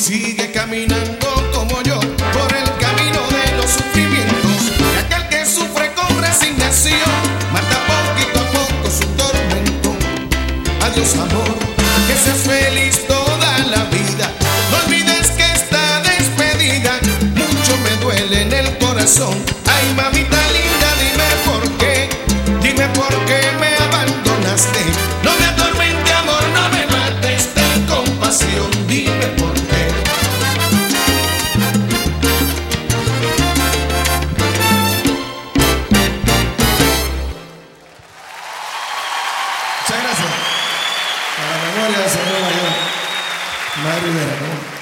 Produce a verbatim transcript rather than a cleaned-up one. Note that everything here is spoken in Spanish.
sigue caminando como yo por el camino de los sufrimientos. Y aquel que sufre con resignación mata poquito a poco su tormento. Adiós amor, que seas feliz toda la vida. No olvides que esta despedida mucho me duele en el corazón. Ay mamita linda, dime por qué, dime por qué me abandonaste. No me atormente amor, no me mates, ten compasión, dime por qué. Muchas gracias. A la memoria del señor mayor Mario Rivera, ¿no?